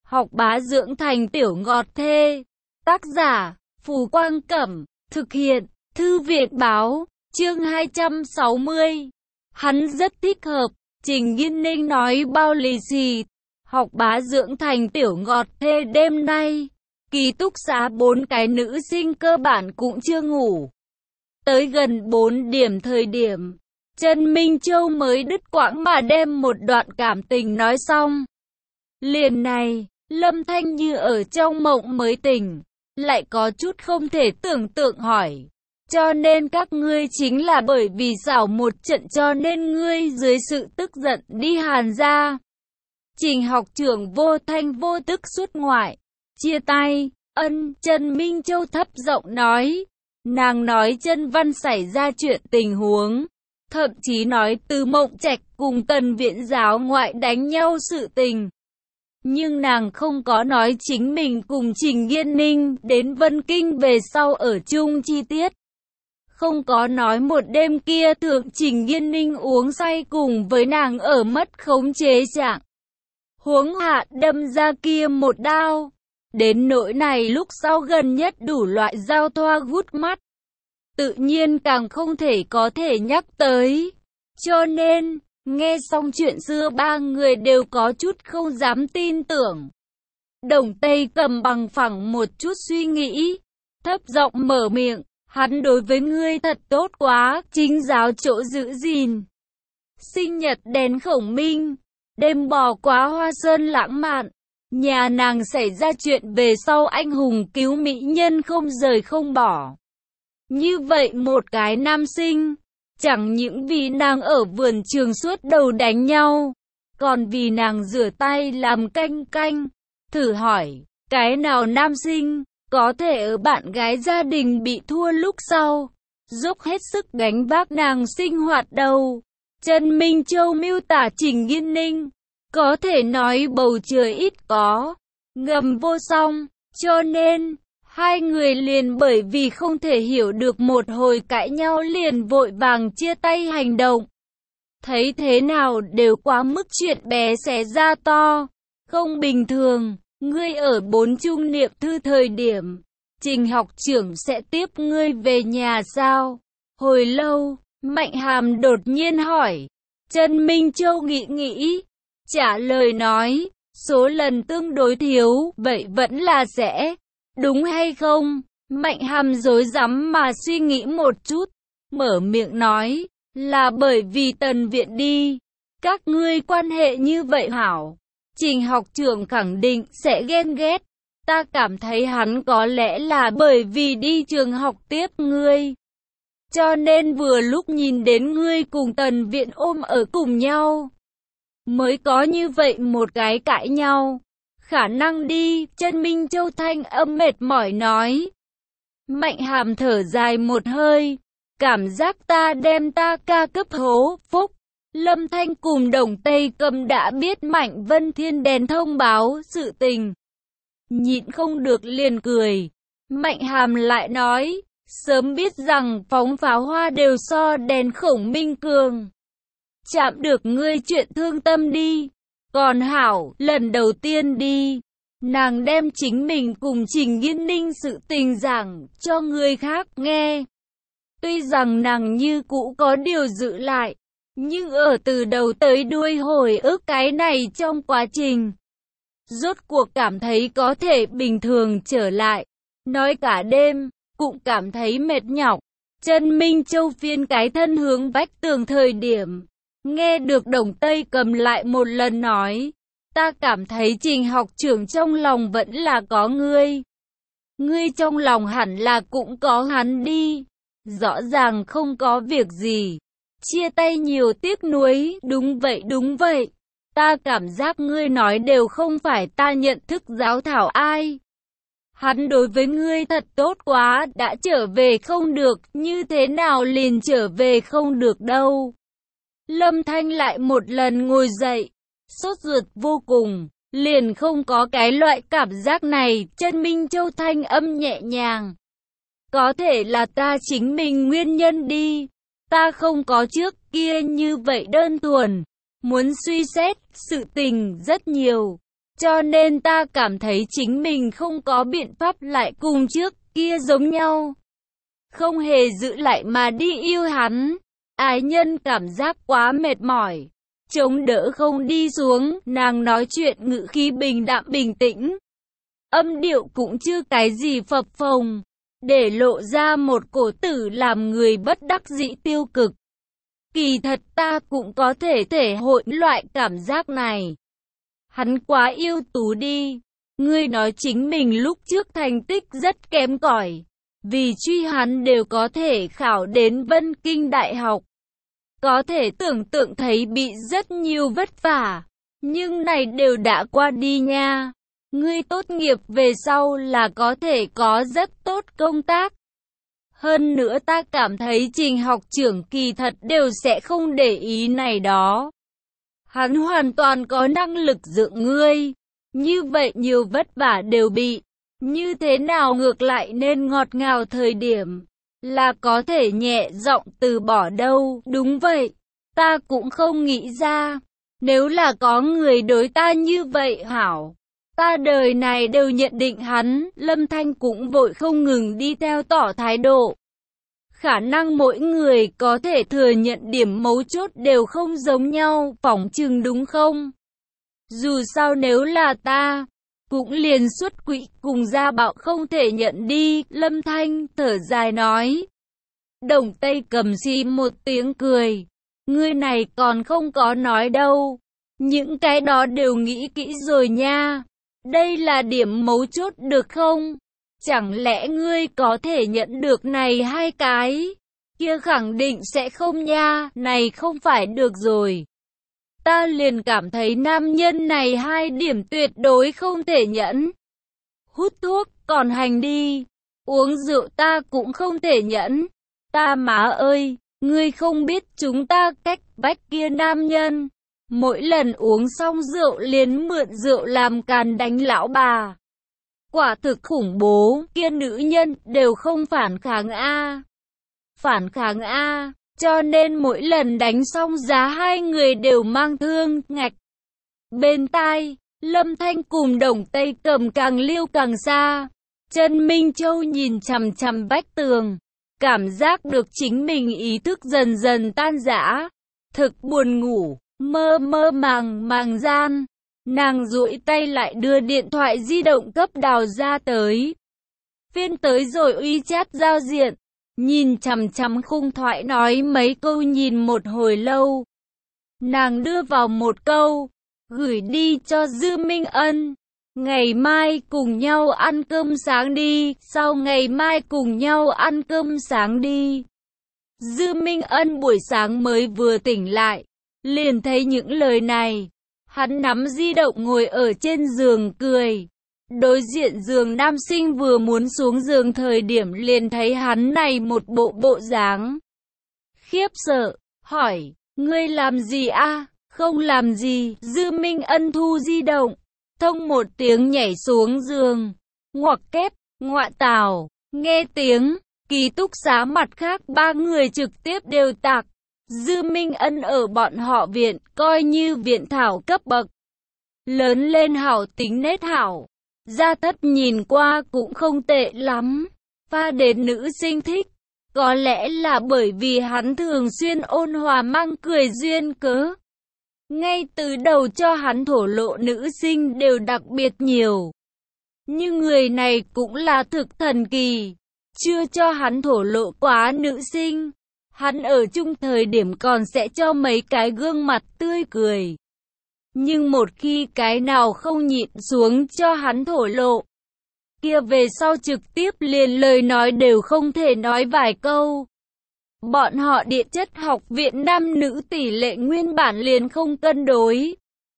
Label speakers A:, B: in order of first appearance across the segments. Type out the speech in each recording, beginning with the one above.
A: Học bá dưỡng thành tiểu ngọt thê. Tác giả, Phù Quang Cẩm. Thực hiện, Thư viện Báo. Chương 260. Hắn rất thích hợp. Trình Nghiên Ninh nói bao lì xì. Học bá dưỡng thành tiểu ngọt thê đêm nay. Ký túc xá 4 cái nữ sinh cơ bản cũng chưa ngủ. Tới gần 4 điểm thời điểm, Trần Minh Châu mới đứt quãng mà đem một đoạn cảm tình nói xong. Liền này, Lâm Thanh như ở trong mộng mới tỉnh, lại có chút không thể tưởng tượng hỏi. Cho nên các ngươi chính là bởi vì xảo một trận cho nên ngươi dưới sự tức giận đi Hàn gia. Trình học trưởng vô thanh vô tức xuất ngoại, chia tay. Trần Minh Châu thấp giọng nói. Nàng nói Chân Văn xảy ra chuyện tình huống, thậm chí nói Từ Mộng Trạch cùng Tần Viễn giáo ngoại đánh nhau sự tình. Nhưng nàng không có nói chính mình cùng Trình Nghiên Ninh đến Vân Kinh về sau ở chung chi tiết. Không có nói một đêm kia thượng Trình Nghiên Ninh uống say cùng với nàng ở mất khống chế trạng. Huống hạ đâm ra kia một đao. Đến nỗi này lúc sau gần nhất đủ loại giao thoa gút mắt. Tự nhiên càng không thể có thể nhắc tới. Cho nên, nghe xong chuyện xưa ba người đều có chút không dám tin tưởng. Đồng Tây Cầm bằng phẳng một chút suy nghĩ, thấp giọng mở miệng, hắn đối với ngươi thật tốt quá, chính giáo chỗ giữ gìn. Sinh nhật đèn khổng minh, đêm bò quá hoa sơn lãng mạn. Nhà nàng xảy ra chuyện về sau anh hùng cứu mỹ nhân không rời không bỏ. Như vậy một cái nam sinh, chẳng những vì nàng ở vườn trường suốt đầu đánh nhau, còn vì nàng rửa tay làm canh canh. Thử hỏi, cái nào nam sinh có thể ở bạn gái gia đình bị thua lúc sau, dốc hết sức gánh vác nàng sinh hoạt đâu. Trần Minh Châu miêu tả Trình Nghiên Ninh, có thể nói bầu trời ít có, ngầm vô song, cho nên, hai người liền bởi vì không thể hiểu được một hồi cãi nhau liền vội vàng chia tay hành động. Thấy thế nào đều quá mức chuyện bé xé ra to, không bình thường, ngươi ở 4 trung niệm thư thời điểm, Trình học trưởng sẽ tiếp ngươi về nhà sao? Hồi lâu, Mạnh Hàm đột nhiên hỏi, Trần Minh Châu nghĩ, trả lời nói, số lần tương đối thiếu, vậy vẫn là sẽ, đúng hay không? Mạnh Hàm rối rắm mà suy nghĩ một chút, mở miệng nói, là bởi vì Tần Viện đi, các ngươi quan hệ như vậy hảo. Trình học trưởng khẳng định sẽ ghen ghét, ta cảm thấy hắn có lẽ là bởi vì đi trường học tiếp ngươi. Cho nên vừa lúc nhìn đến ngươi cùng Tần Viện ôm ở cùng nhau, mới có như vậy một cái cãi nhau. Khả năng đi, Trần Minh Châu thanh âm mệt mỏi nói. Mạnh Hàm thở dài một hơi, cảm giác ta đem ta ca cấp hố, phúc. Lâm Thanh cùng Đồng Tây Cầm đã biết Mạnh Vân Thiên đèn thông báo sự tình. Nhịn không được liền cười. Mạnh Hàm lại nói, sớm biết rằng phóng pháo hoa đều so đèn khổng minh cường. Chạm được ngươi chuyện thương tâm đi. Còn hảo, lần đầu tiên đi, nàng đem chính mình cùng Trình Nghiên Ninh sự tình giảng cho người khác nghe. Tuy rằng nàng như cũ có điều giữ lại, nhưng ở từ đầu tới đuôi hồi ức cái này trong quá trình, rốt cuộc cảm thấy có thể bình thường trở lại. Nói cả đêm, cũng cảm thấy mệt nhọc. Trần Minh Châu phiên cái thân hướng vách tường thời điểm, nghe được Đồng Tây Cầm lại một lần nói, ta cảm thấy Trình học trưởng trong lòng vẫn là có ngươi. Ngươi trong lòng hẳn là cũng có hắn đi. Rõ ràng không có việc gì. Chia tay nhiều tiếc nuối, đúng vậy. Ta cảm giác ngươi nói đều không phải ta nhận thức giáo thảo ai. Hắn đối với ngươi thật tốt quá, đã trở về không được, như thế nào liền trở về không được đâu. Lâm Thanh lại một lần ngồi dậy, sốt ruột vô cùng, liền không có cái loại cảm giác này. Trần Minh Châu thanh âm nhẹ nhàng. Có thể là ta chính mình nguyên nhân đi, ta không có trước kia như vậy đơn thuần, muốn suy xét, sự tình rất nhiều. Cho nên ta cảm thấy chính mình không có biện pháp lại cùng trước kia giống nhau. Không hề giữ lại mà đi yêu hắn. Ái nhân cảm giác quá mệt mỏi, chống đỡ không đi xuống, nàng nói chuyện ngữ khí bình đạm bình tĩnh. Âm điệu cũng chưa cái gì phập phồng, để lộ ra một cổ tử làm người bất đắc dĩ tiêu cực. Kỳ thật ta cũng có thể hội loại cảm giác này. Hắn quá yêu tú đi. Ngươi nói chính mình lúc trước thành tích rất kém cỏi, vì truy hắn đều có thể khảo đến Vân Kinh Đại học. Có thể tưởng tượng thấy bị rất nhiều vất vả, nhưng này đều đã qua đi nha. Ngươi tốt nghiệp về sau là có thể có rất tốt công tác. Hơn nữa ta cảm thấy Trình học trưởng kỳ thật đều sẽ không để ý này đó. Hắn hoàn toàn có năng lực dưỡng ngươi. Như vậy nhiều vất vả đều bị. Như thế nào ngược lại nên ngọt ngào thời điểm là có thể nhẹ giọng từ bỏ đâu. Đúng vậy, ta cũng không nghĩ ra. Nếu là có người đối ta như vậy hảo, ta đời này đều nhận định hắn. Lâm Thanh cũng vội không ngừng đi theo tỏ thái độ. Khả năng mỗi người có thể thừa nhận điểm mấu chốt đều không giống nhau, phỏng chừng đúng không? Dù sao nếu là ta, cũng liền xuất quỹ cùng gia bảo không thể nhận đi. Lâm Thanh thở dài nói. Đồng Tây Cầm xì một tiếng cười. Ngươi này còn không có nói đâu. Những cái đó đều nghĩ kỹ rồi nha. Đây là điểm mấu chốt được không? Chẳng lẽ ngươi có thể nhận được này hai cái? Kia khẳng định sẽ không nha, này không phải được rồi. Ta liền cảm thấy nam nhân này hai điểm tuyệt đối không thể nhẫn. Hút thuốc, còn hành đi. Uống rượu ta cũng không thể nhẫn. Ta má ơi, ngươi không biết chúng ta cách vách kia nam nhân. Mỗi lần uống xong rượu liền mượn rượu làm càn đánh lão bà. Quả thực khủng bố, kia nữ nhân đều không phản kháng a. Phản kháng a, cho nên mỗi lần đánh xong giá hai người đều mang thương, ngạch. Bên tai, Lâm Thanh cùng Đồng Tây Cầm càng liêu càng xa. Trần Minh Châu nhìn chằm chằm vách tường, cảm giác được chính mình ý thức dần dần tan rã. Thực buồn ngủ, mơ mơ màng gian. Nàng duỗi tay lại đưa điện thoại di động cấp Đào ra tới. Phiên tới rồi WeChat giao diện, nhìn chằm chằm khung thoại nói mấy câu nhìn một hồi lâu. Nàng đưa vào một câu, gửi đi cho Dư Minh Ân. Ngày mai cùng nhau ăn cơm sáng đi, sau ngày mai cùng nhau ăn cơm sáng đi. Dư Minh Ân buổi sáng mới vừa tỉnh lại, liền thấy những lời này. Hắn nắm di động ngồi ở trên giường cười. Đối diện giường nam sinh vừa muốn xuống giường thời điểm liền thấy hắn này một bộ dáng. Khiếp sợ, hỏi, ngươi làm gì a? Không làm gì. Dư Minh Ân thu di động, thông một tiếng nhảy xuống giường. Ngoặc kép, ngoạ tào, nghe tiếng, ký túc xá mặt khác ba người trực tiếp đều tạc. Dư Minh Ân ở bọn họ viện, coi như viện thảo cấp bậc. Lớn lên hảo tính nết hảo. Gia thất nhìn qua cũng không tệ lắm. Pha đến nữ sinh thích. Có lẽ là bởi vì hắn thường xuyên ôn hòa mang cười duyên cớ. Ngay từ đầu cho hắn thổ lộ nữ sinh đều đặc biệt nhiều. Nhưng người này cũng là thực thần kỳ. Chưa cho hắn thổ lộ quá nữ sinh. Hắn ở chung thời điểm còn sẽ cho mấy cái gương mặt tươi cười. Nhưng một khi cái nào không nhịn xuống cho hắn thổ lộ, kia về sau trực tiếp liền lời nói đều không thể nói vài câu. Bọn họ địa chất học viện nam nữ tỷ lệ nguyên bản liền không cân đối.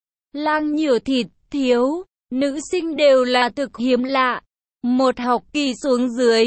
A: Lang nhiều thịt thiếu, nữ sinh đều là thực hiếm lạ. Một học kỳ xuống dưới,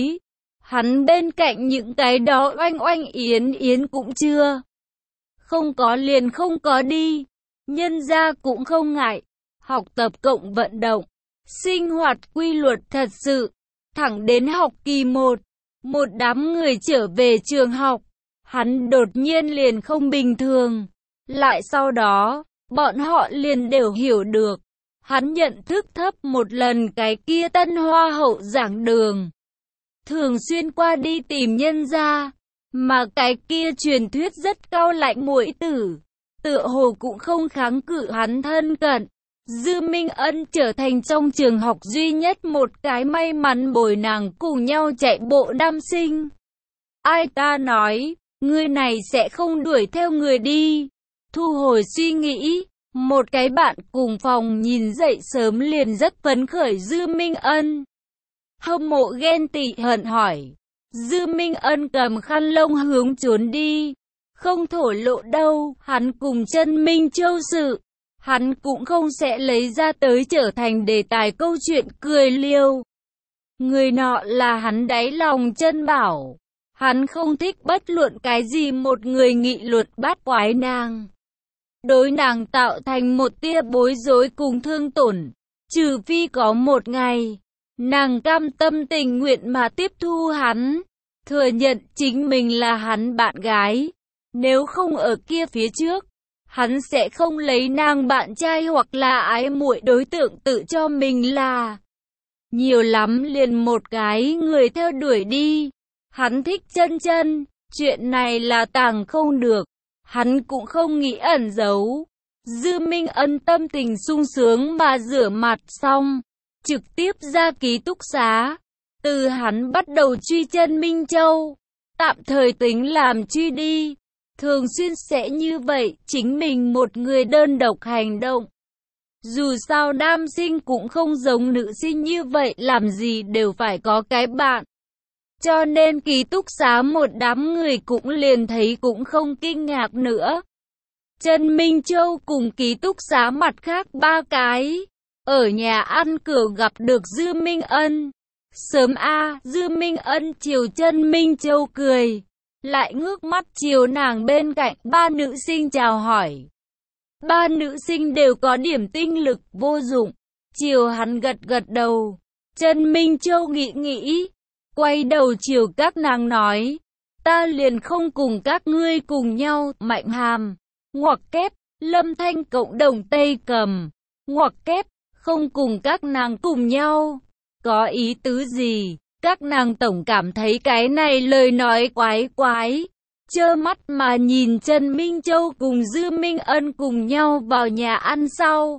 A: hắn bên cạnh những cái đó oanh oanh yến yến cũng chưa. Không có liền không có đi. Nhân gia cũng không ngại. Học tập cộng vận động. Sinh hoạt quy luật thật sự. Thẳng đến học kỳ 1. Một đám người trở về trường học. Hắn đột nhiên liền không bình thường. Lại sau đó, bọn họ liền đều hiểu được. Hắn nhận thức thấp một lần cái kia tân hoa hậu giảng đường, thường xuyên qua đi tìm nhân gia, mà cái kia truyền thuyết rất cao lạnh muội tử, tựa hồ cũng không kháng cự hắn thân cận. Dư Minh Ân trở thành trong trường học duy nhất một cái may mắn bồi nàng cùng nhau chạy bộ nam sinh. Ai ta nói, người này sẽ không đuổi theo người đi. Thu hồi suy nghĩ, một cái bạn cùng phòng nhìn dậy sớm liền rất phấn khởi Dư Minh Ân. Hâm mộ ghen tị hận hỏi. Dư Minh Ân cầm khăn lông hướng trốn đi. Không thổ lộ đâu, hắn cùng Chân Minh Châu sự. Hắn cũng không sẽ lấy ra tới trở thành đề tài câu chuyện cười liêu. Người nọ là hắn đáy lòng chân bảo. Hắn không thích bất luận cái gì một người nghị luận bát quái nàng. Đối nàng tạo thành một tia bối rối cùng thương tổn. Trừ phi có một ngày, nàng cam tâm tình nguyện mà tiếp thu hắn. Thừa nhận chính mình là hắn bạn gái. Nếu không ở kia phía trước, hắn sẽ không lấy nàng bạn trai hoặc là ái muội đối tượng tự cho mình là. Nhiều lắm liền một cái người theo đuổi đi. Hắn thích Chân Chân, chuyện này là tàng không được. Hắn cũng không nghĩ ẩn giấu. Dư Minh Ân tâm tình sung sướng mà rửa mặt xong, trực tiếp ra ký túc xá. Từ hắn bắt đầu truy Chân Minh Châu, tạm thời tính làm truy đi. Thường xuyên sẽ như vậy, chính mình một người đơn độc hành động. Dù sao nam sinh cũng không giống nữ sinh như vậy, làm gì đều phải có cái bạn. Cho nên ký túc xá một đám người cũng liền thấy cũng không kinh ngạc nữa. Chân Minh Châu cùng ký túc xá mặt khác ba cái, ở nhà ăn cửa gặp được Dư Minh Ân. Sớm Dư Minh Ân chiều Chân Minh Châu cười, lại ngước mắt chiều nàng bên cạnh ba nữ sinh chào hỏi. Ba nữ sinh đều có điểm tinh lực vô dụng, chiều hắn gật gật đầu. Chân Minh Châu nghĩ, quay đầu chiều các nàng nói, ta liền không cùng các ngươi cùng nhau. Mạnh Hàm, ngoặc kép, Lâm Thanh cộng đồng Tây Cầm, ngoặc kép, không cùng các nàng cùng nhau. Có ý tứ gì? Các nàng tổng cảm thấy cái này lời nói quái quái. Trơ mắt mà nhìn Trần Minh Châu cùng Dư Minh Ân cùng nhau vào nhà ăn sau.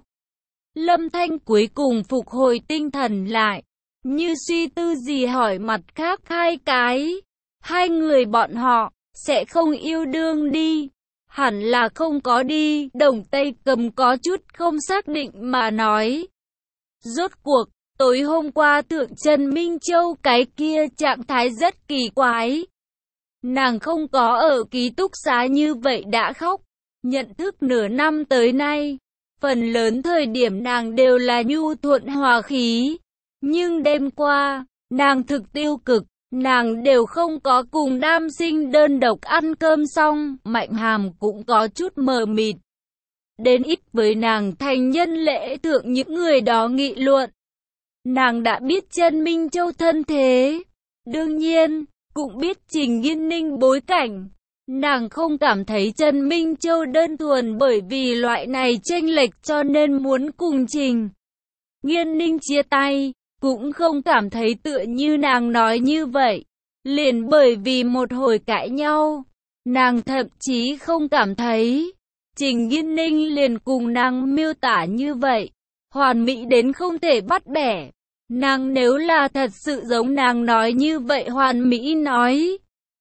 A: Lâm Thanh cuối cùng phục hồi tinh thần lại, như suy tư gì hỏi mặt khác hai cái. Hai người bọn họ sẽ không yêu đương đi. Hẳn là không có đi. Đồng Tây Cầm có chút không xác định mà nói. Rốt cuộc, tối hôm qua thượng Trần Minh Châu cái kia trạng thái rất kỳ quái. Nàng không có ở ký túc xá như vậy đã khóc. Nhận thức nửa năm tới nay, phần lớn thời điểm nàng đều là nhu thuận hòa khí. Nhưng đêm qua, nàng thực tiêu cực, nàng đều không có cùng nam sinh đơn độc ăn cơm xong. Mạnh Hàm cũng có chút mờ mịt. Đến ít với nàng thành nhân lễ thượng những người đó nghị luận. Nàng đã biết Trần Minh Châu thân thế. Đương nhiên, cũng biết Trình Nghiên Ninh bối cảnh. Nàng không cảm thấy Trần Minh Châu đơn thuần bởi vì loại này chênh lệch cho nên muốn cùng Trình Nghiên Ninh chia tay. Cũng không cảm thấy tựa như nàng nói như vậy. Liền bởi vì một hồi cãi nhau. Nàng thậm chí không cảm thấy Trình Nghiên Ninh liền cùng nàng miêu tả như vậy. Hoàn mỹ đến không thể bắt bẻ. Nàng nếu là thật sự giống nàng nói như vậy hoàn mỹ nói,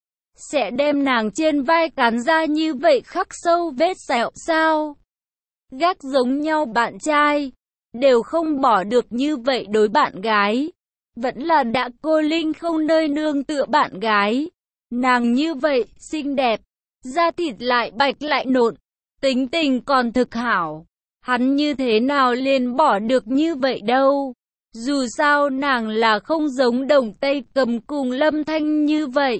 A: sẽ đem nàng trên vai cắn ra như vậy khắc sâu vết sẹo sao? Gác giống nhau bạn trai, đều không bỏ được như vậy đối bạn gái. Vẫn là đã cô linh không nơi nương tựa bạn gái. Nàng như vậy, xinh đẹp, da thịt lại bạch lại nộn, tính tình còn thực hảo. Hắn như thế nào liền bỏ được như vậy đâu? Dù sao nàng là không giống Đồng Tây Cầm cùng Lâm Thanh như vậy.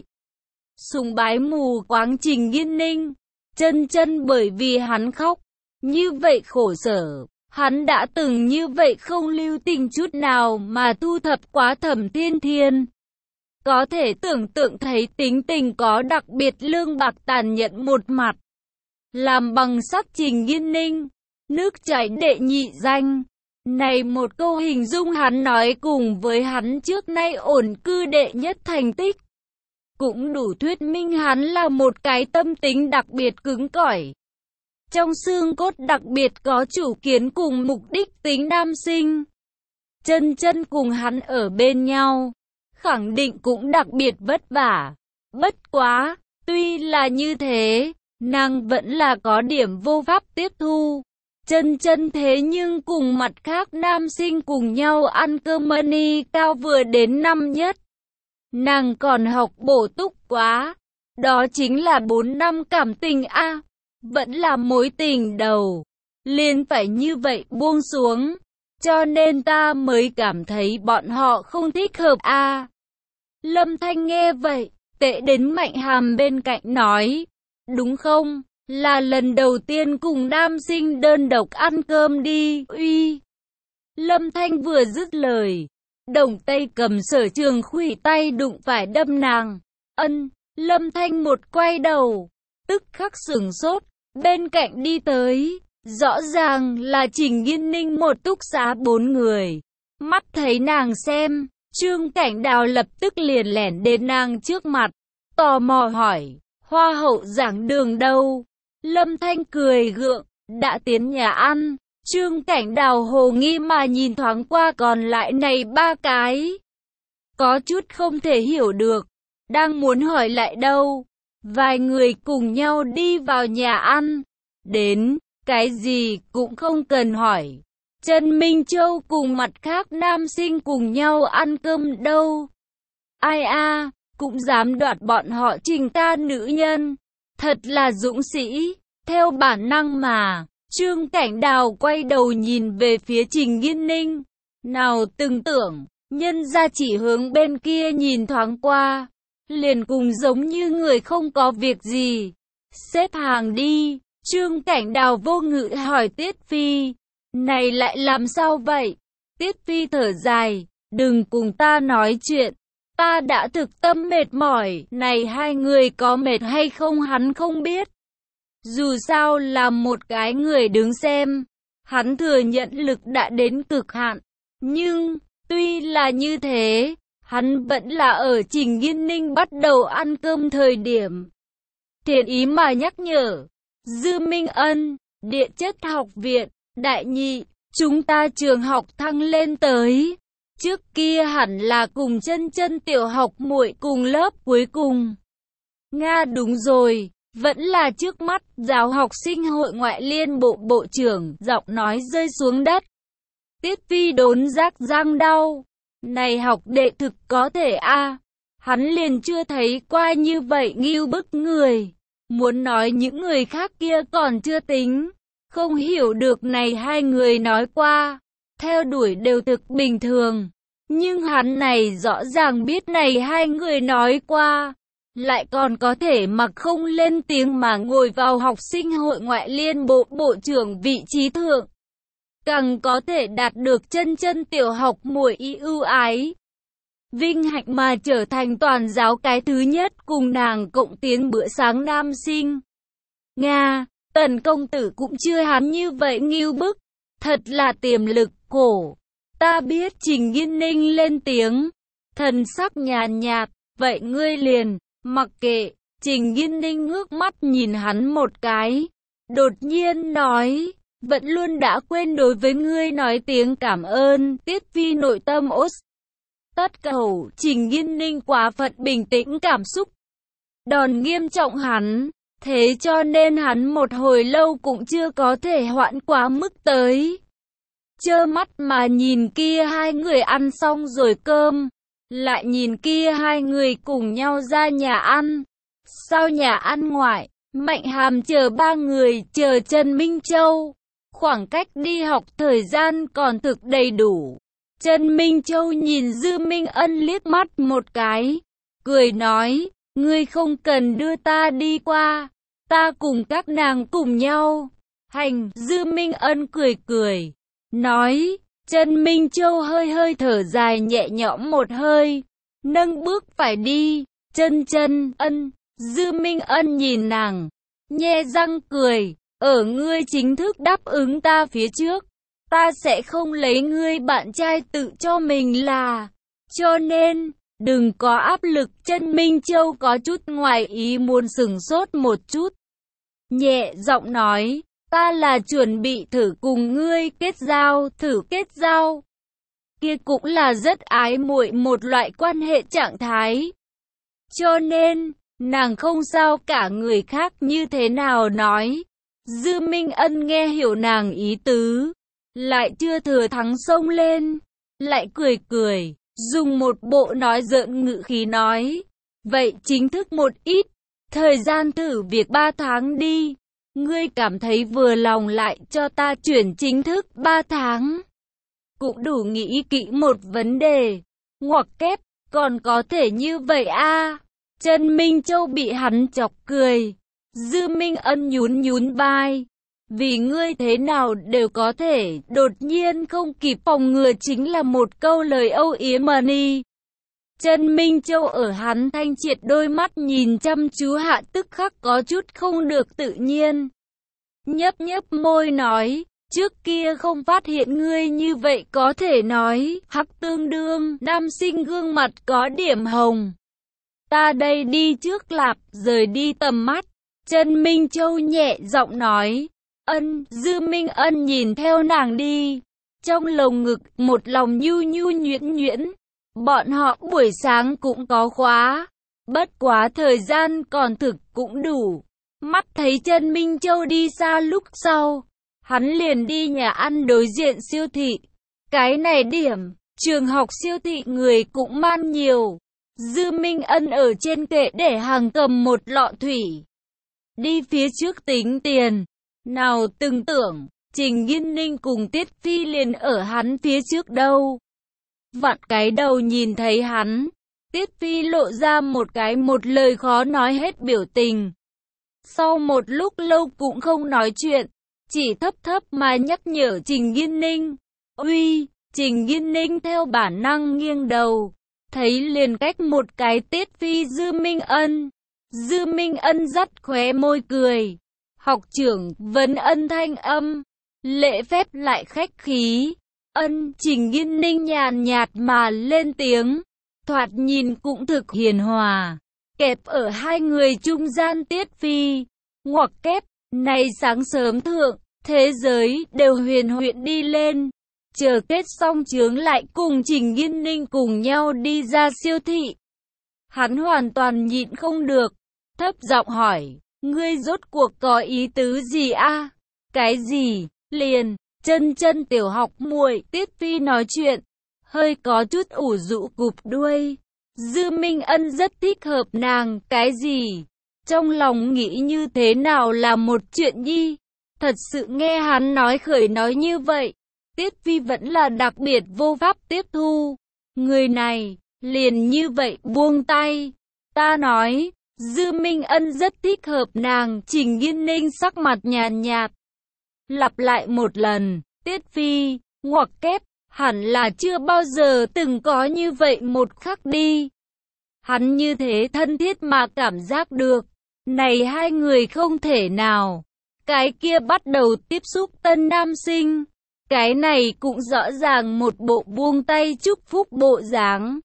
A: Sùng bái mù quáng Trình Nghiên Ninh. Chân Chân bởi vì hắn khóc, như vậy khổ sở. Hắn đã từng như vậy không lưu tình chút nào mà thu thập quá Thẩm Thiên Thiên. Có thể tưởng tượng thấy tính tình có đặc biệt lương bạc tàn nhẫn một mặt. Làm bằng sắt Trình Nghiên Ninh, nước chảy đệ nhị danh. Này một câu hình dung hắn nói cùng với hắn trước nay ổn cư đệ nhất thành tích. Cũng đủ thuyết minh hắn là một cái tâm tính đặc biệt cứng cỏi. Trong xương cốt đặc biệt có chủ kiến cùng mục đích tính nam sinh. Chân chân cùng hắn ở bên nhau, khẳng định cũng đặc biệt vất vả. Bất quá, tuy là như thế, nàng vẫn là có điểm vô pháp tiếp thu. Chân chân thế nhưng cùng mặt khác nam sinh cùng nhau ăn cơm money cao vừa đến năm nhất. Nàng còn học bổ túc quá. Đó chính là 4 năm cảm tình a, vẫn là mối tình đầu. Liền phải như vậy buông xuống. Cho nên ta mới cảm thấy bọn họ không thích hợp a. Lâm Thanh nghe vậy, tệ đến Mạnh Hàm bên cạnh nói. Đúng không? Là lần đầu tiên cùng nam sinh đơn độc ăn cơm đi, uy. Lâm Thanh vừa dứt lời, đồng tay cầm Sở Trường khuỷu tay đụng phải đâm nàng. Ân, Lâm Thanh một quay đầu, tức khắc sửng sốt, bên cạnh đi tới, rõ ràng là Trình Nghiên Ninh một túc xá 4 người. Mắt thấy nàng xem, Trương Cảnh Đào lập tức liền lẻn đến nàng trước mặt, tò mò hỏi, Hoa hậu giảng đường đâu? Lâm Thanh cười gượng, đã tiến nhà ăn. Trương Cảnh Đào hồ nghi mà nhìn thoáng qua còn lại này 3 cái. Có chút không thể hiểu được, đang muốn hỏi lại đâu. Vài người cùng nhau đi vào nhà ăn. Đến, cái gì cũng không cần hỏi. Trần Minh Châu cùng mặt khác nam sinh cùng nhau ăn cơm đâu. Ai a, cũng dám đoạt bọn họ Trình ca nữ nhân. Thật là dũng sĩ, theo bản năng mà. Trương Cảnh Đào quay đầu nhìn về phía Trình Nghiên Ninh. Nào từng tưởng, nhân ra chỉ hướng bên kia nhìn thoáng qua. Liền cùng giống như người không có việc gì. Xếp hàng đi. Trương Cảnh Đào vô ngữ hỏi Tiết Phi. Này lại làm sao vậy? Tiết Phi thở dài. Đừng cùng ta nói chuyện. Ta đã thực tâm mệt mỏi. Này hai người có mệt hay không hắn không biết. Dù sao là một cái người đứng xem. Hắn thừa nhận lực đã đến cực hạn. Nhưng, tuy là như thế, hắn vẫn là ở Trình Nghiên Ninh bắt đầu ăn cơm thời điểm. Thiện ý mà nhắc nhở. Dư Minh Ân, Địa chất học viện, đại nhị, chúng ta trường học thăng lên tới. Trước kia hẳn là cùng chân chân tiểu học muội cùng lớp cuối cùng. Nga đúng rồi, vẫn là trước mắt giáo học sinh hội ngoại liên bộ bộ trưởng, giọng nói rơi xuống đất. Tiết Phi đốn giác răng đau. Này học đệ thực có thể a, hắn liền chưa thấy qua như vậy ngưu bức người. Muốn nói những người khác kia còn chưa tính. Không hiểu được này hai người nói qua. Theo đuổi đều thực bình thường. Nhưng hắn này rõ ràng biết này hai người nói qua. Lại còn có thể mặc không lên tiếng mà ngồi vào học sinh hội ngoại liên bộ bộ trưởng vị trí thượng. Càng có thể đạt được chân chân tiểu học muội y ưu ái. Vinh hạnh mà trở thành toàn giáo cái thứ nhất cùng nàng cộng tiến bữa sáng nam sinh. Nga, Tần công tử cũng chưa hắn như vậy ngưu bức. Thật là tiềm lực cổ. Ta biết Trình Nghiên Ninh lên tiếng. Thần sắc nhàn nhạt, vậy ngươi liền, mặc kệ. Trình Nghiên Ninh ngước mắt nhìn hắn một cái. Đột nhiên nói, vẫn luôn đã quên đối với ngươi nói tiếng cảm ơn. Tiết Phi nội tâm ốt. Tất cầu, Trình Nghiên Ninh quá phận bình tĩnh cảm xúc. Đòn nghiêm trọng hắn. Thế cho nên hắn một hồi lâu cũng chưa có thể hoãn quá mức tới. Trơ mắt mà nhìn kia hai người ăn xong rồi cơm. Lại nhìn kia hai người cùng nhau ra nhà ăn. Sau nhà ăn ngoại, Mạnh Hàm chờ 3 người chờ Trần Minh Châu. Khoảng cách đi học thời gian còn thực đầy đủ. Trần Minh Châu nhìn Dư Minh Ân liếc mắt một cái. Cười nói, ngươi không cần đưa ta đi qua. Ta cùng các nàng cùng nhau. Hành, Dư Minh Ân cười cười. Nói, Trần Minh Châu hơi hơi thở dài nhẹ nhõm một hơi. Nâng bước phải đi. Chân chân, Ân. Dư Minh Ân nhìn nàng. Nhe răng cười. Ở ngươi chính thức đáp ứng ta phía trước. ta sẽ không lấy ngươi bạn trai tự cho mình là. Cho nên, đừng có áp lực. Chân Minh Châu có chút ngoài ý muốn sửng sốt một chút. Nhẹ giọng nói, ta là chuẩn bị thử cùng ngươi kết giao, thử kết giao. Kia cũng là rất ái muội một loại quan hệ trạng thái. Cho nên, nàng không sao cả người khác như thế nào nói. Dư Minh Ân nghe hiểu nàng ý tứ, lại chưa thừa thắng xông lên, lại cười cười, dùng một bộ nói giỡn ngữ khí nói, vậy chính thức một ít, thời gian thử việc 3 tháng đi, ngươi cảm thấy vừa lòng lại cho ta chuyển chính thức 3 tháng. Cũng đủ nghĩ kỹ một vấn đề, ngoặc kép, còn có thể như vậy a? Trần Minh Châu bị hắn chọc cười. Dư Minh Ân nhún nhún vai. Vì ngươi thế nào đều có thể, đột nhiên không kịp phòng ngừa chính là một câu lời âu yếm đi. Trần Minh Châu ở hắn thanh triệt đôi mắt nhìn chăm chú hạ tức khắc có chút không được tự nhiên. Nhấp nhấp môi nói, trước kia không phát hiện ngươi như vậy có thể nói, hắc tương đương, nam sinh gương mặt có điểm hồng. Ta đây đi trước lạp, rời đi tầm mắt. Trần Minh Châu nhẹ giọng nói. Dư Minh Ân nhìn theo nàng đi. Trong lồng ngực một lòng nhu nhu nhuyễn nhuyễn. Bọn họ buổi sáng cũng có khóa. Bất quá thời gian còn thực cũng đủ. Mắt thấy Trần Minh Châu đi xa lúc sau. Hắn liền đi nhà ăn đối diện siêu thị. Cái này điểm, trường học siêu thị người cũng man nhiều. Dư Minh Ân ở trên kệ để hàng cầm một lọ thủy. Đi phía trước tính tiền. Nào từng tưởng, Trình Nghiên Ninh cùng Tiết Phi liền ở hắn phía trước đâu. Vặn cái đầu nhìn thấy hắn. Tiết Phi lộ ra một lời khó nói hết biểu tình. Sau một lúc lâu cũng không nói chuyện. Chỉ thấp thấp mà nhắc nhở Trình Nghiên Ninh. Uy, Trình Nghiên Ninh theo bản năng nghiêng đầu. Thấy liền cách một cái Tiết Phi Dư Minh Ân. Dư Minh Ân dắt khóe môi cười. Học trưởng vấn ân thanh âm. Lễ phép lại khách khí. Trình Nghiên Ninh nhàn nhạt mà lên tiếng. Thoạt nhìn cũng thực hiền hòa. Kẹp ở hai người trung gian Tiết Phi. Ngoặc kép, này sáng sớm thượng, thế giới đều huyền huyễn đi lên. Chờ kết xong chướng lại cùng Trình Nghiên Ninh cùng nhau đi ra siêu thị. Hắn hoàn toàn nhịn không được, thấp giọng hỏi, ngươi rốt cuộc có ý tứ gì a? Cái gì? Liền, chân tiểu học muội. Tiết Phi nói chuyện, hơi có chút ủ rũ cụp đuôi. Dư Minh Ân rất thích hợp nàng, cái gì? Trong lòng nghĩ như thế nào là một chuyện nhi. Thật sự nghe hắn nói khởi nói như vậy. Tiết Phi vẫn là đặc biệt vô pháp tiếp thu. Người này, liền như vậy buông tay. Ta nói, Dư Minh Ân rất thích hợp nàng. Trình Nghiên Ninh sắc mặt nhàn nhạt. Lặp lại một lần, Tiết Phi, ngoặc kép, hẳn là chưa bao giờ từng có như vậy một khắc đi. Hắn như thế thân thiết mà cảm giác được. Này hai người không thể nào. Cái kia bắt đầu tiếp xúc tân nam sinh. Cái này cũng rõ ràng một bộ buông tay chúc phúc bộ dáng.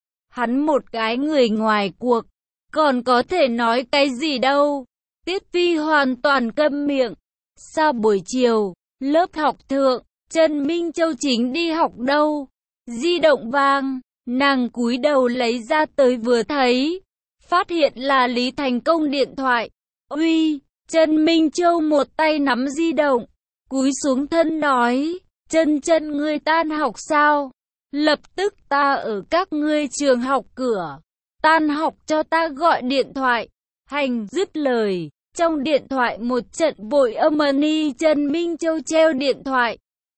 A: Hắn một cái người ngoài cuộc, còn có thể nói cái gì đâu. Tiết Phi hoàn toàn câm miệng. Sao buổi chiều, lớp học thượng, Trần Minh Châu chính đi học đâu. Di động vang, nàng cúi đầu lấy ra tới vừa thấy. Phát hiện là Lý Thành Công điện thoại. Uy, Trần Minh Châu một tay nắm di động. Cúi xuống thân nói, chân ngươi tan học sao? Lập tức ta ở các ngươi trường học cửa. Tan học cho ta gọi điện thoại. Hành dứt lời. Trong điện thoại một trận vội âm ni. Trần Minh Châu treo điện thoại.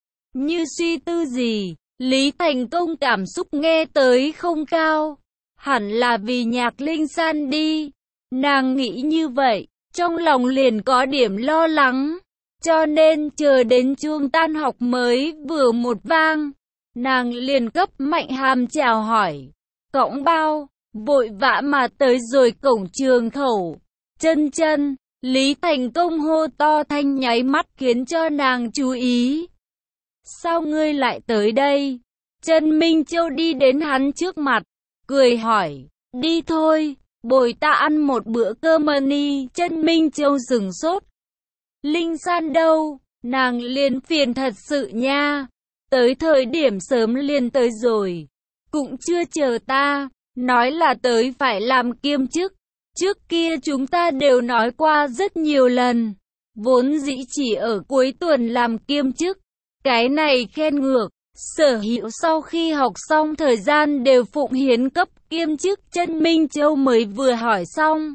A: Như suy tư gì, Lý Thành Công cảm xúc nghe tới không cao. Hẳn là vì Nhạc Linh San đi. Nàng nghĩ như vậy, trong lòng liền có điểm lo lắng. Cho nên chờ đến chuông tan học mới vừa một vang, nàng liền cấp Mạnh Hàm chào hỏi. Cõng bao, vội vã mà tới rồi cổng trường khẩu. Chân, Lý Thành Công hô to thanh nháy mắt khiến cho nàng chú ý. sao ngươi lại tới đây? Trần Minh Châu đi đến hắn trước mặt, cười hỏi, đi thôi, bồi ta ăn một bữa cơm đi. Trần Minh Châu sửng sốt. Linh San đâu? Nàng liền phiền thật sự nha. Tới thời điểm sớm liền tới rồi. Cũng chưa chờ ta. Nói là tới phải làm kiêm chức. Trước kia chúng ta đều nói qua rất nhiều lần. Vốn dĩ chỉ ở cuối tuần làm kiêm chức. Cái này khen ngược. Sở Hữu sau khi học xong thời gian đều phụng hiến cấp kiêm chức. Trần Minh Châu mới vừa hỏi xong.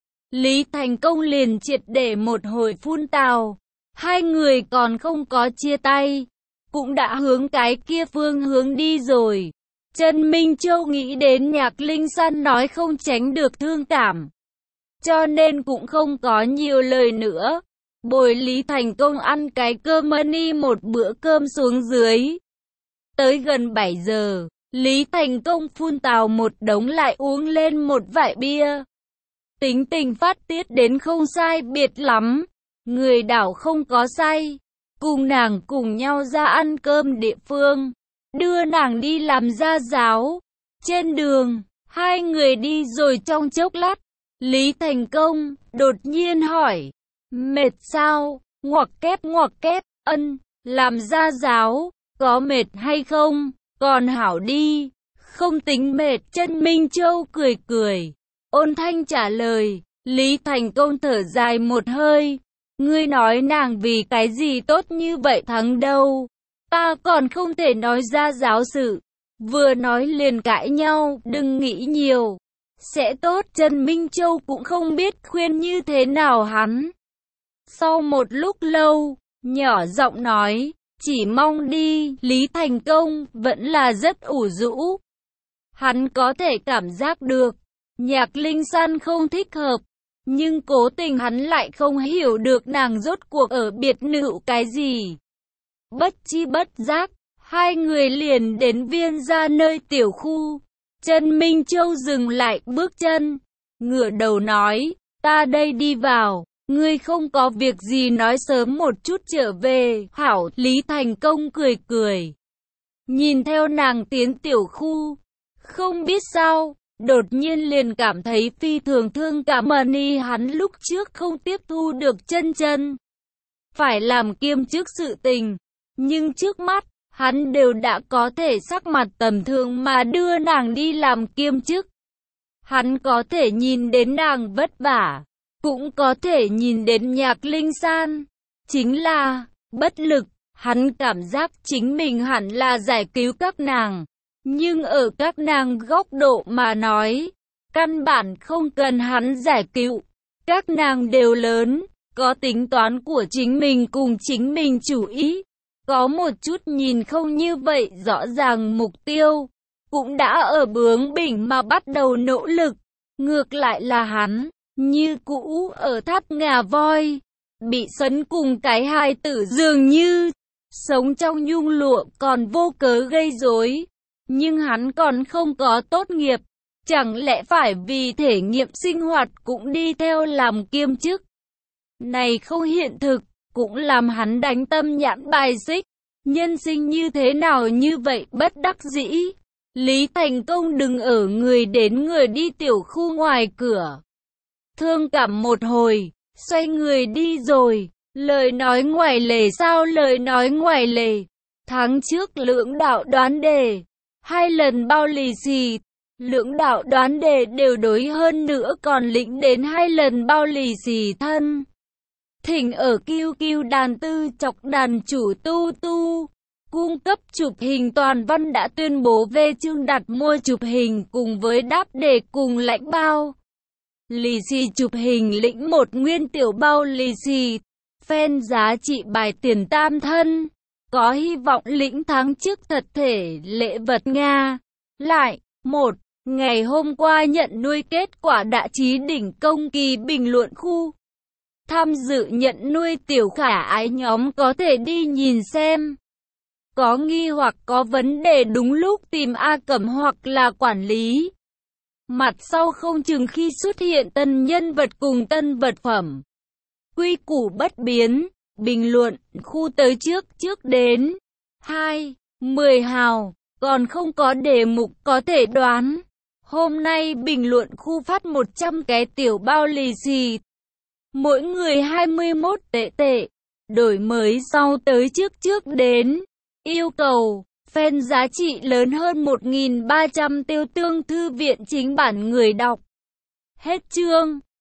A: Lý Thành Công liền triệt để một hồi phun tào. Hai người còn không có chia tay, cũng đã hướng cái kia phương hướng đi rồi. Trần Minh Châu nghĩ đến Nhạc Linh San nói không tránh được thương cảm, cho nên cũng không có nhiều lời nữa. Bồi Lý Thành Công ăn cái cơm đi một bữa cơm xuống dưới. Tới gần 7 giờ, Lý Thành Công phun tào một đống lại uống lên một vại bia. Tính tình phát tiết đến không sai biệt lắm. Người đảo không có say. Cùng nàng cùng nhau ra ăn cơm địa phương. Đưa nàng đi làm gia giáo. Trên đường, hai người đi rồi trong chốc lát. Lý Thành Công đột nhiên hỏi. Mệt sao? Ngoặc kép, làm gia giáo, có mệt hay không? Còn hảo đi, không tính mệt. Trần Minh Châu cười cười. Ôn thanh trả lời. Lý Thành Công thở dài một hơi. Ngươi nói nàng vì cái gì tốt như vậy thắng đâu. Ta còn không thể nói ra giáo sự. Vừa nói liền cãi nhau, đừng nghĩ nhiều. Sẽ tốt. Trần Minh Châu cũng không biết khuyên như thế nào hắn. Sau một lúc lâu, nhỏ giọng nói, chỉ mong đi. Lý Thành Công vẫn là rất ủ rũ. Hắn có thể cảm giác được Nhạc Linh San không thích hợp. Nhưng cố tình hắn lại không hiểu được nàng rốt cuộc ở biệt nữ cái gì. Bất chi bất giác, hai người liền đến Viên gia nơi tiểu khu. Trần Minh Châu dừng lại bước chân, ngửa đầu nói, ta đây đi vào, ngươi không có việc gì nói sớm một chút trở về. Hảo. Lý Thành Công cười cười, nhìn theo nàng tiến tiểu khu. Không biết sao, đột nhiên liền cảm thấy phi thường thương cảm hắn lúc trước không tiếp thu được chân phải làm kiêm chức sự tình. Nhưng trước mắt, hắn đều đã có thể sắc mặt tầm thường mà đưa nàng đi làm kiêm chức. Hắn có thể nhìn đến nàng vất vả, cũng có thể nhìn đến Nhạc Linh San. Chính là, bất lực, hắn cảm giác chính mình hẳn là giải cứu các nàng. Nhưng ở các nàng góc độ mà nói, căn bản không cần hắn giải cứu. Các nàng đều lớn, có tính toán của chính mình cùng chính mình chủ ý. Có một chút nhìn không như vậy rõ ràng mục tiêu, cũng đã ở bướng bỉnh mà bắt đầu nỗ lực. Ngược lại là hắn, như cũ ở tháp ngà voi, bị sấn cùng cái hài tử dường như, sống trong nhung lụa còn vô cớ gây rối. Nhưng hắn còn không có tốt nghiệp, chẳng lẽ phải vì thể nghiệm sinh hoạt cũng đi theo làm kiêm chức? Này không hiện thực, cũng làm hắn đánh tâm nhãn bài xích. Nhân sinh như thế nào như vậy bất đắc dĩ. Lý Thành Công đừng ở người đến người đi tiểu khu ngoài cửa. Thương cảm một hồi, xoay người đi rồi. Lời nói ngoài lề sao lời nói ngoài lề. Tháng trước lưỡng đạo đoán đề, 2 lần bao lì xì. Lưỡng đạo đoán đề đều đối hơn nữa còn lĩnh đến 2 lần bao lì xì thân. Thỉnh ở QQ đàn tư chọc đàn chủ tu tu. Cung cấp chụp hình toàn văn đã tuyên bố về chương đặt mua chụp hình cùng với đáp đề cùng lãnh bao lì xì chụp hình lĩnh 1 nguyên tiểu bao lì xì. Fan giá trị bài tiền tam thân. Có hy vọng lĩnh tháng trước thật thể lễ vật Nga. Lại, 1. Ngày hôm qua nhận nuôi kết quả đã chí đỉnh công kỳ bình luận khu. Tham dự nhận nuôi tiểu khả ái nhóm có thể đi nhìn xem. Có nghi hoặc có vấn đề đúng lúc tìm A Cẩm hoặc là quản lý. Mặt sau không chừng khi xuất hiện tân nhân vật cùng tân vật phẩm. Quy củ bất biến, bình luận, khu tới trước đến. 2. 10 hào, còn không có đề mục có thể đoán. Hôm nay bình luận khu phát 100 cái tiểu bao lì xì. Mỗi người 21 tệ. Đổi mới sau tới trước đến. Yêu cầu, fan giá trị lớn hơn 1.300 tiêu tương thư viện chính bản người đọc. Hết chương.